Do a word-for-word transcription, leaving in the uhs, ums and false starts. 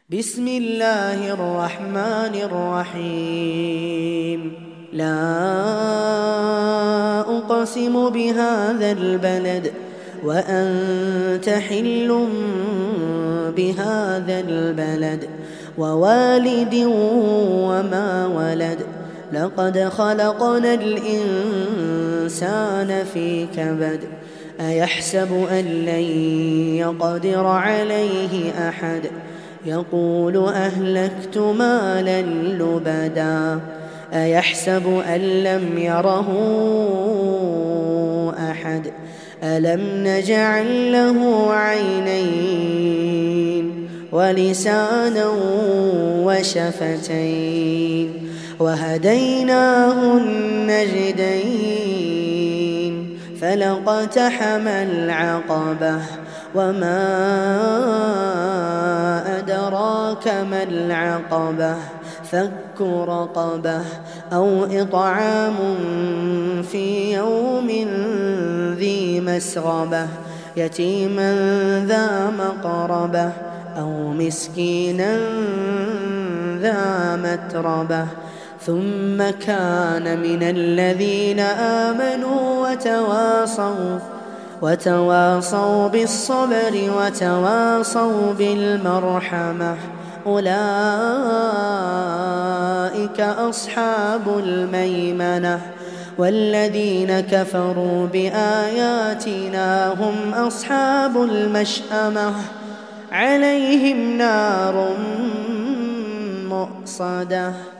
بسم الله الرحمن الرحيم. لا أقسم بهذا البلد وأنت حل بهذا البلد ووالد وما ولد. لقد خلقنا الإنسان في كبد. أيحسب أن لن يقدر عليه أحد. يقول أهلكت مالا لبدا. أيحسب أن لم يره أحد. ألم نجعل له عينين ولسانا وشفتين وهديناه النجدين فلاقتحم العقبة وما أدراك ما العقبة. فك رقبة أو إطعام في يوم ذي مسغبة يتيما ذا مقربة أو مسكينا ذا متربة ثم كان من الذين آمنوا وتواصوا وتواصوا بالصبر وتواصوا بالمرحمة. أولئك أصحاب الميمنة. والذين كفروا بآياتنا هم أصحاب المشأمة. عليهم نار مؤصدة.